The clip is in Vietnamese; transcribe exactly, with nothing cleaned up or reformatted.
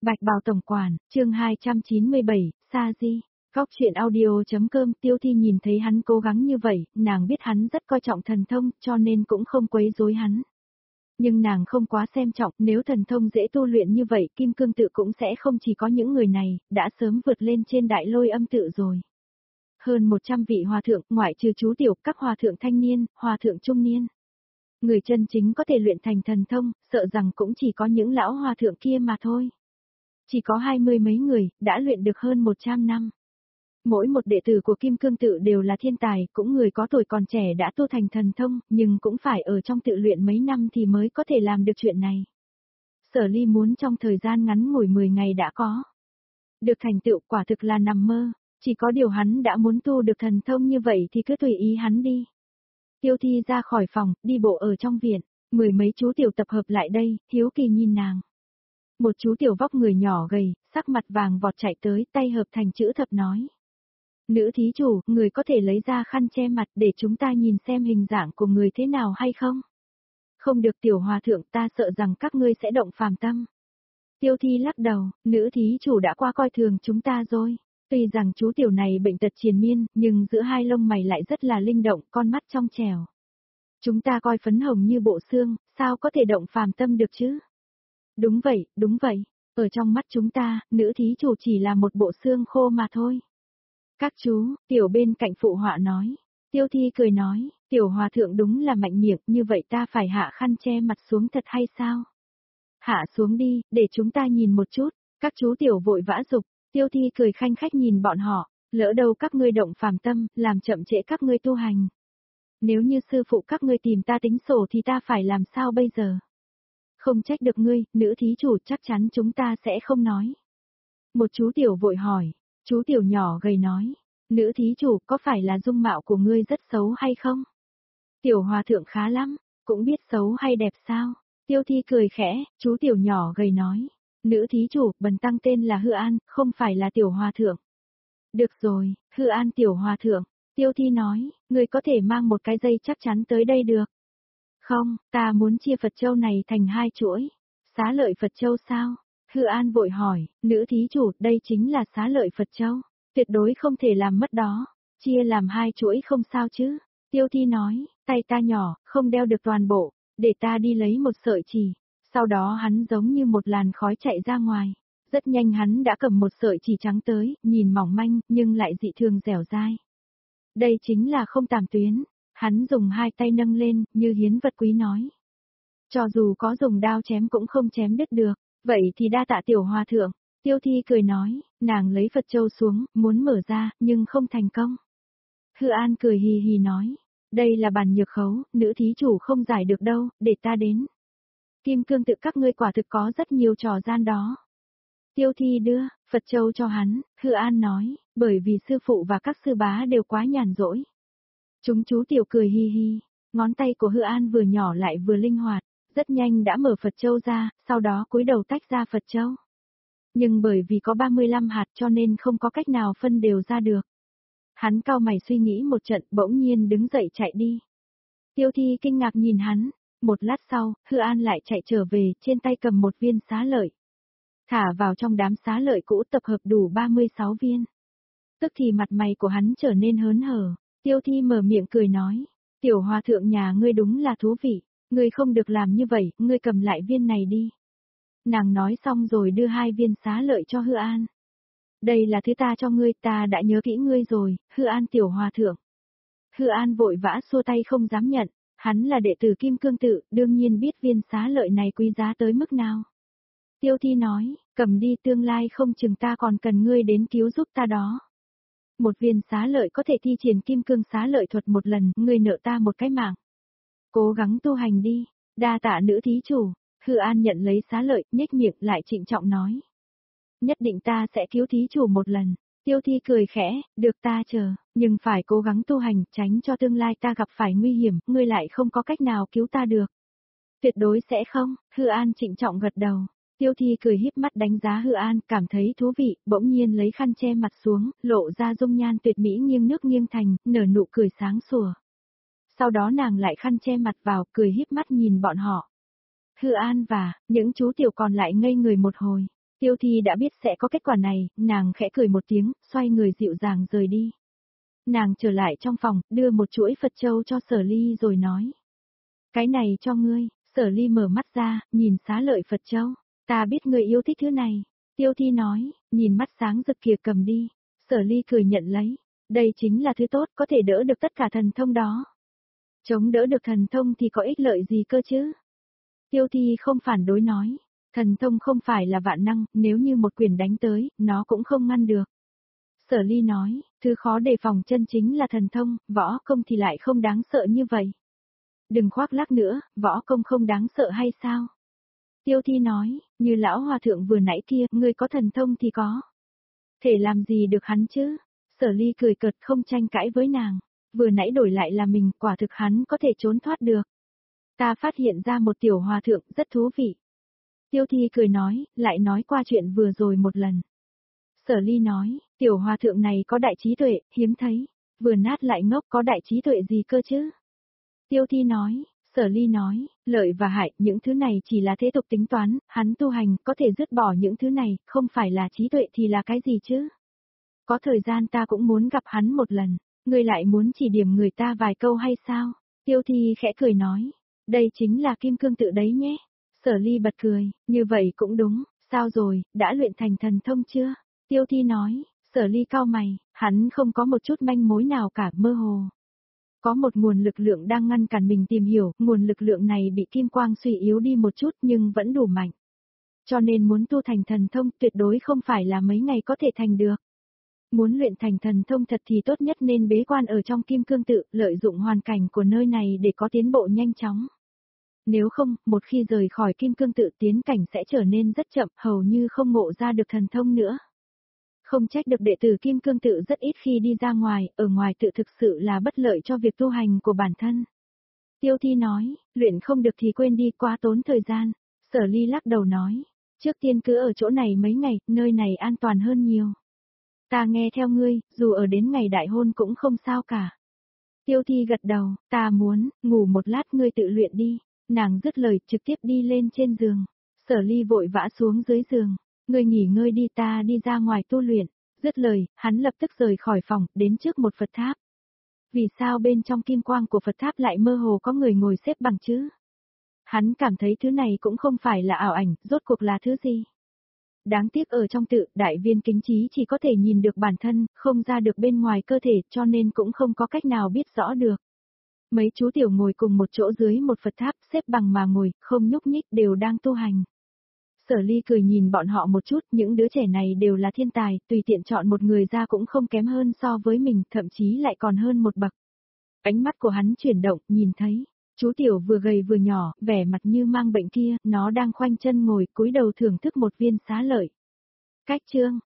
Bạch Bào Tổng Quản, chương hai trăm chín mươi bảy, Sa Di. Góc truyện audio.com. Tiêu Thi nhìn thấy hắn cố gắng như vậy, nàng biết hắn rất coi trọng thần thông, cho nên cũng không quấy rối hắn. Nhưng nàng không quá xem trọng, nếu thần thông dễ tu luyện như vậy, Kim Cương Tự cũng sẽ không chỉ có những người này, đã sớm vượt lên trên Đại Lôi Âm Tự rồi. Hơn một trăm vị hòa thượng, ngoại trừ chú tiểu, các hòa thượng thanh niên, hòa thượng trung niên. Người chân chính có thể luyện thành thần thông, sợ rằng cũng chỉ có những lão hòa thượng kia mà thôi. Chỉ có hai mươi mấy người, đã luyện được hơn một trăm năm. Mỗi một đệ tử của Kim Cương Tự đều là thiên tài, cũng người có tuổi còn trẻ đã tu thành thần thông, nhưng cũng phải ở trong tự luyện mấy năm thì mới có thể làm được chuyện này. Sở Ly muốn trong thời gian ngắn ngủi mười ngày đã có. Được thành tựu quả thực là nằm mơ, chỉ có điều hắn đã muốn tu được thần thông như vậy thì cứ tùy ý hắn đi. Tiêu Thi ra khỏi phòng, đi bộ ở trong viện, mười mấy chú tiểu tập hợp lại đây, hiếu kỳ nhìn nàng. Một chú tiểu vóc người nhỏ gầy, sắc mặt vàng vọt chạy tới, tay hợp thành chữ thập nói. Nữ thí chủ, người có thể lấy ra khăn che mặt để chúng ta nhìn xem hình dạng của người thế nào hay không? Không được tiểu hòa thượng, ta sợ rằng các ngươi sẽ động phàm tâm. Tiêu Thi lắc đầu, nữ thí chủ đã qua coi thường chúng ta rồi. Tuy rằng chú tiểu này bệnh tật triền miên, nhưng giữa hai lông mày lại rất là linh động, con mắt trong trẻo. Chúng ta coi phấn hồng như bộ xương, sao có thể động phàm tâm được chứ? Đúng vậy, đúng vậy, ở trong mắt chúng ta, nữ thí chủ chỉ là một bộ xương khô mà thôi. Các chú, tiểu bên cạnh phụ họa nói. Tiêu Thi cười nói, tiểu hòa thượng đúng là mạnh miệng, như vậy ta phải hạ khăn che mặt xuống thật hay sao? Hạ xuống đi, để chúng ta nhìn một chút, các chú tiểu vội vã dục. Tiêu Thi cười khanh khách nhìn bọn họ, lỡ đâu các ngươi động phàm tâm, làm chậm trễ các ngươi tu hành. Nếu như sư phụ các ngươi tìm ta tính sổ thì ta phải làm sao bây giờ? Không trách được ngươi, nữ thí chủ, chắc chắn chúng ta sẽ không nói. Một chú tiểu vội hỏi, chú tiểu nhỏ gầy nói, nữ thí chủ, có phải là dung mạo của ngươi rất xấu hay không? Tiểu hòa thượng khá lắm, cũng biết xấu hay đẹp sao? Tiêu Thi cười khẽ, chú tiểu nhỏ gầy nói, nữ thí chủ, bần tăng tên là Hư An, không phải là tiểu hòa thượng. Được rồi, Hư An tiểu hòa thượng, Tiêu Thi nói, ngươi có thể mang một cái dây chắc chắn tới đây được. Không, ta muốn chia Phật Châu này thành hai chuỗi. Xá lợi Phật Châu sao? Hư An vội hỏi, nữ thí chủ, đây chính là xá lợi Phật Châu. Tuyệt đối không thể làm mất đó. Chia làm hai chuỗi không sao chứ? Tiêu Thi nói, tay ta nhỏ, không đeo được toàn bộ. Để ta đi lấy một sợi chỉ. Sau đó hắn giống như một làn khói chạy ra ngoài. Rất nhanh hắn đã cầm một sợi chỉ trắng tới, nhìn mỏng manh, nhưng lại dị thường dẻo dai. Đây chính là không tàm tuyến. Hắn dùng hai tay nâng lên, như hiến vật quý nói. Cho dù có dùng đao chém cũng không chém đứt được, vậy thì đa tạ tiểu hòa thượng. Tiêu Thi cười nói, nàng lấy Phật Châu xuống, muốn mở ra, nhưng không thành công. Hư An cười hì hì nói, đây là bàn nhược khấu, nữ thí chủ không giải được đâu, để ta đến. Kim Cương Tự các ngươi quả thực có rất nhiều trò gian đó. Tiêu Thi đưa Phật Châu cho hắn, Hư An nói, bởi vì sư phụ và các sư bá đều quá nhàn rỗi. Chúng chú tiểu cười hi hi, ngón tay của Hư An vừa nhỏ lại vừa linh hoạt, rất nhanh đã mở Phật Châu ra, sau đó cúi đầu tách ra Phật Châu. Nhưng bởi vì có ba mươi lăm hạt cho nên không có cách nào phân đều ra được. Hắn cau mày suy nghĩ một trận, bỗng nhiên đứng dậy chạy đi. Tiêu Thi kinh ngạc nhìn hắn, một lát sau, Hư An lại chạy trở về, trên tay cầm một viên xá lợi. Thả vào trong đám xá lợi cũ tập hợp đủ ba mươi sáu viên. Tức thì mặt mày của hắn trở nên hớn hở. Tiêu Thi mở miệng cười nói, tiểu hòa thượng nhà ngươi đúng là thú vị, ngươi không được làm như vậy, ngươi cầm lại viên này đi. Nàng nói xong rồi đưa hai viên xá lợi cho Hư An. Đây là thứ ta cho ngươi, ta đã nhớ kỹ ngươi rồi, Hư An tiểu hòa thượng. Hư An vội vã xua tay không dám nhận, hắn là đệ tử Kim Cương Tự, đương nhiên biết viên xá lợi này quý giá tới mức nào. Tiêu Thi nói, cầm đi, tương lai không chừng ta còn cần ngươi đến cứu giúp ta đó. Một viên xá lợi có thể thi triển kim cương xá lợi thuật một lần, ngươi nợ ta một cái mạng. Cố gắng tu hành đi, đa tạ nữ thí chủ. Hư An nhận lấy xá lợi, nhếch miệng lại trịnh trọng nói. Nhất định ta sẽ cứu thí chủ một lần. Tiêu Thi cười khẽ, được ta chờ, nhưng phải cố gắng tu hành, tránh cho tương lai ta gặp phải nguy hiểm, ngươi lại không có cách nào cứu ta được. Tuyệt đối sẽ không, Hư An trịnh trọng gật đầu. Tiêu Thi cười híp mắt đánh giá Hư An, cảm thấy thú vị, bỗng nhiên lấy khăn che mặt xuống, lộ ra dung nhan tuyệt mỹ nghiêng nước nghiêng thành, nở nụ cười sáng sủa. Sau đó nàng lại khăn che mặt vào, cười híp mắt nhìn bọn họ. Hư An và những chú tiểu còn lại ngây người một hồi. Tiêu Thi đã biết sẽ có kết quả này, nàng khẽ cười một tiếng, xoay người dịu dàng rời đi. Nàng trở lại trong phòng, đưa một chuỗi Phật châu cho Sở Ly rồi nói. Cái này cho ngươi. Sở Ly mở mắt ra, nhìn xá lợi Phật châu. Ta biết ngươi yêu thích thứ này. Tiêu Thi nói, nhìn mắt sáng rực kìa, cầm đi. Sở Ly cười nhận lấy. Đây chính là thứ tốt, có thể đỡ được tất cả thần thông đó. Chống đỡ được thần thông thì có ích lợi gì cơ chứ? Tiêu Thi không phản đối nói. Thần thông không phải là vạn năng, nếu như một quyền đánh tới, nó cũng không ngăn được. Sở Ly nói, thứ khó đề phòng chân chính là thần thông, võ công thì lại không đáng sợ như vậy. Đừng khoác lác nữa, võ công không đáng sợ hay sao? Tiêu Thi nói, như lão hòa thượng vừa nãy kia, ngươi có thần thông thì có. Thể làm gì được hắn chứ? Sở Ly cười cợt không tranh cãi với nàng. Vừa nãy đổi lại là mình, quả thực hắn có thể trốn thoát được. Ta phát hiện ra một tiểu hòa thượng rất thú vị. Tiêu Thi cười nói, lại nói qua chuyện vừa rồi một lần. Sở Ly nói, tiểu hòa thượng này có đại trí tuệ, hiếm thấy. Vừa nát lại ngốc, có đại trí tuệ gì cơ chứ? Tiêu Thi nói, Sở Ly nói, lợi và hại, những thứ này chỉ là thế tục tính toán, hắn tu hành, có thể dứt bỏ những thứ này, không phải là trí tuệ thì là cái gì chứ? Có thời gian ta cũng muốn gặp hắn một lần, ngươi lại muốn chỉ điểm người ta vài câu hay sao? Tiêu Thi khẽ cười nói, đây chính là kim cương tự đấy nhé. Sở Ly bật cười, như vậy cũng đúng, sao rồi, đã luyện thành thần thông chưa? Tiêu Thi nói, Sở Ly cau mày, hắn không có một chút manh mối nào cả, mơ hồ. Có một nguồn lực lượng đang ngăn cản mình tìm hiểu, nguồn lực lượng này bị kim quang suy yếu đi một chút nhưng vẫn đủ mạnh. Cho nên muốn tu thành thần thông tuyệt đối không phải là mấy ngày có thể thành được. Muốn luyện thành thần thông thật thì tốt nhất nên bế quan ở trong kim cương tự, lợi dụng hoàn cảnh của nơi này để có tiến bộ nhanh chóng. Nếu không, một khi rời khỏi kim cương tự tiến cảnh sẽ trở nên rất chậm, hầu như không ngộ ra được thần thông nữa. Không trách được đệ tử kim cương tự rất ít khi đi ra ngoài, ở ngoài tự thực sự là bất lợi cho việc tu hành của bản thân. Tiêu Thi nói, luyện không được thì quên đi, quá tốn thời gian. Sở Ly lắc đầu nói, trước tiên cứ ở chỗ này mấy ngày, nơi này an toàn hơn nhiều. Ta nghe theo ngươi, dù ở đến ngày đại hôn cũng không sao cả. Tiêu Thi gật đầu, ta muốn, ngủ một lát ngươi tự luyện đi. Nàng dứt lời, trực tiếp đi lên trên giường. Sở Ly vội vã xuống dưới giường. Ngươi nghỉ ngơi đi, ta đi ra ngoài tu luyện. Dứt lời, hắn lập tức rời khỏi phòng, đến trước một Phật tháp. Vì sao bên trong kim quang của Phật tháp lại mơ hồ có người ngồi xếp bằng chứ? Hắn cảm thấy thứ này cũng không phải là ảo ảnh, rốt cuộc là thứ gì? Đáng tiếc ở trong tự, đại viên kính trí chỉ có thể nhìn được bản thân, không ra được bên ngoài cơ thể, cho nên cũng không có cách nào biết rõ được. Mấy chú tiểu ngồi cùng một chỗ dưới một Phật tháp, xếp bằng mà ngồi, không nhúc nhích, đều đang tu hành. Sở Ly cười nhìn bọn họ một chút, những đứa trẻ này đều là thiên tài, tùy tiện chọn một người ra cũng không kém hơn so với mình, thậm chí lại còn hơn một bậc. Ánh mắt của hắn chuyển động, nhìn thấy, chú tiểu vừa gầy vừa nhỏ, vẻ mặt như mang bệnh kia, nó đang khoanh chân ngồi, cúi đầu thưởng thức một viên xá lợi. Cách chương